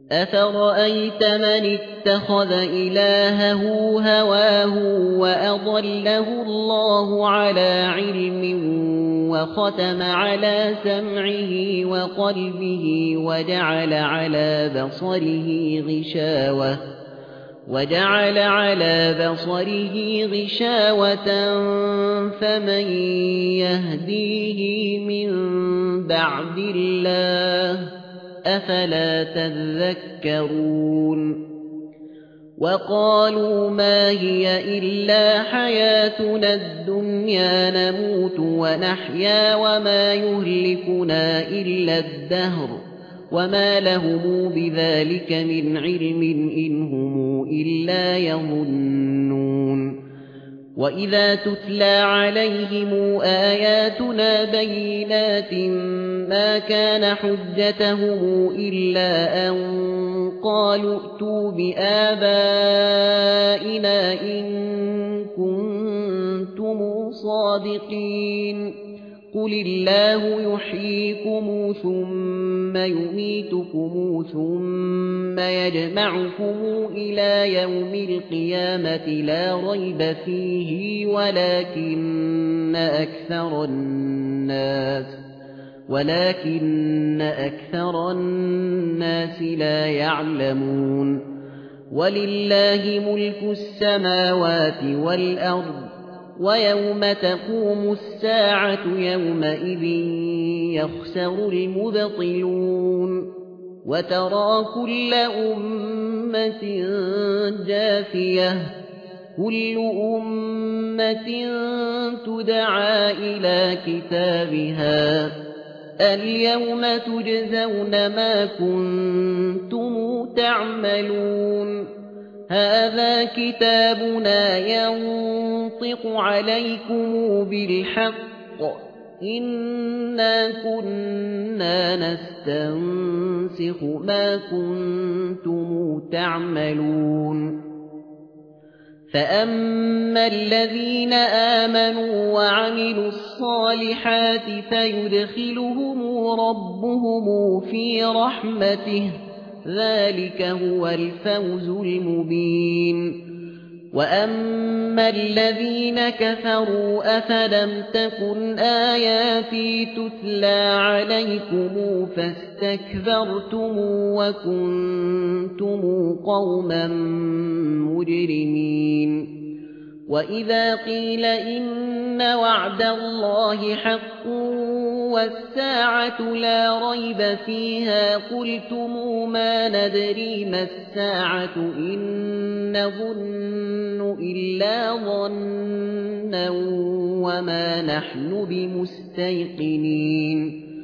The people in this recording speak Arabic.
أفرأيت من اتخذ إلهه هواه وأضله الله على علم وختم على سمعه وقلبه وجعل على بصره غشاوة فمن يهديه من بعد الله أفلا تذكرون وقالوا ما هي إلا حياتنا الدنيا نموت ونحيا وما يهلكنا إلا الدهر وما لهم بذلك من علم إن هم إلا يظنون وإذا تتلى عليهم آياتنا بينات ما كان حجتهم إلا أن قالوا ائتوا بآبائنا إن كنتم صادقين قل الله يحييكم ثم يميتكم ثم يجمعكم إلى يوم القيامة لا ريب فيه ولكن أكثر الناس لا يعلمون ولله ملك السماوات والأرض ويوم تقوم الساعة يومئذ يخسر المبطلون وترى كل أمة جاثية كل أمة تدعى إلى كتابها اليوم تجزون ما كنتم تعملون هذا كتابنا ينطق عليكم بالحق إنا كنا نستنسخ ما كنتم تعملون فأما الذين آمنوا وعملوا الصالحات فيدخلهم ربهم في رحمته ذلك هو الفوز المبين وأما الذين كفروا أفلم تكن آياتي تتلى عليكم فاستكبرتم وكنتم قوما مجرمين وإذا قيل إن وعد الله حق والساعة لا ريب فيها قلتم ما ندري ما الساعة إن نظن إلا ظنا وما نحن بمستيقنين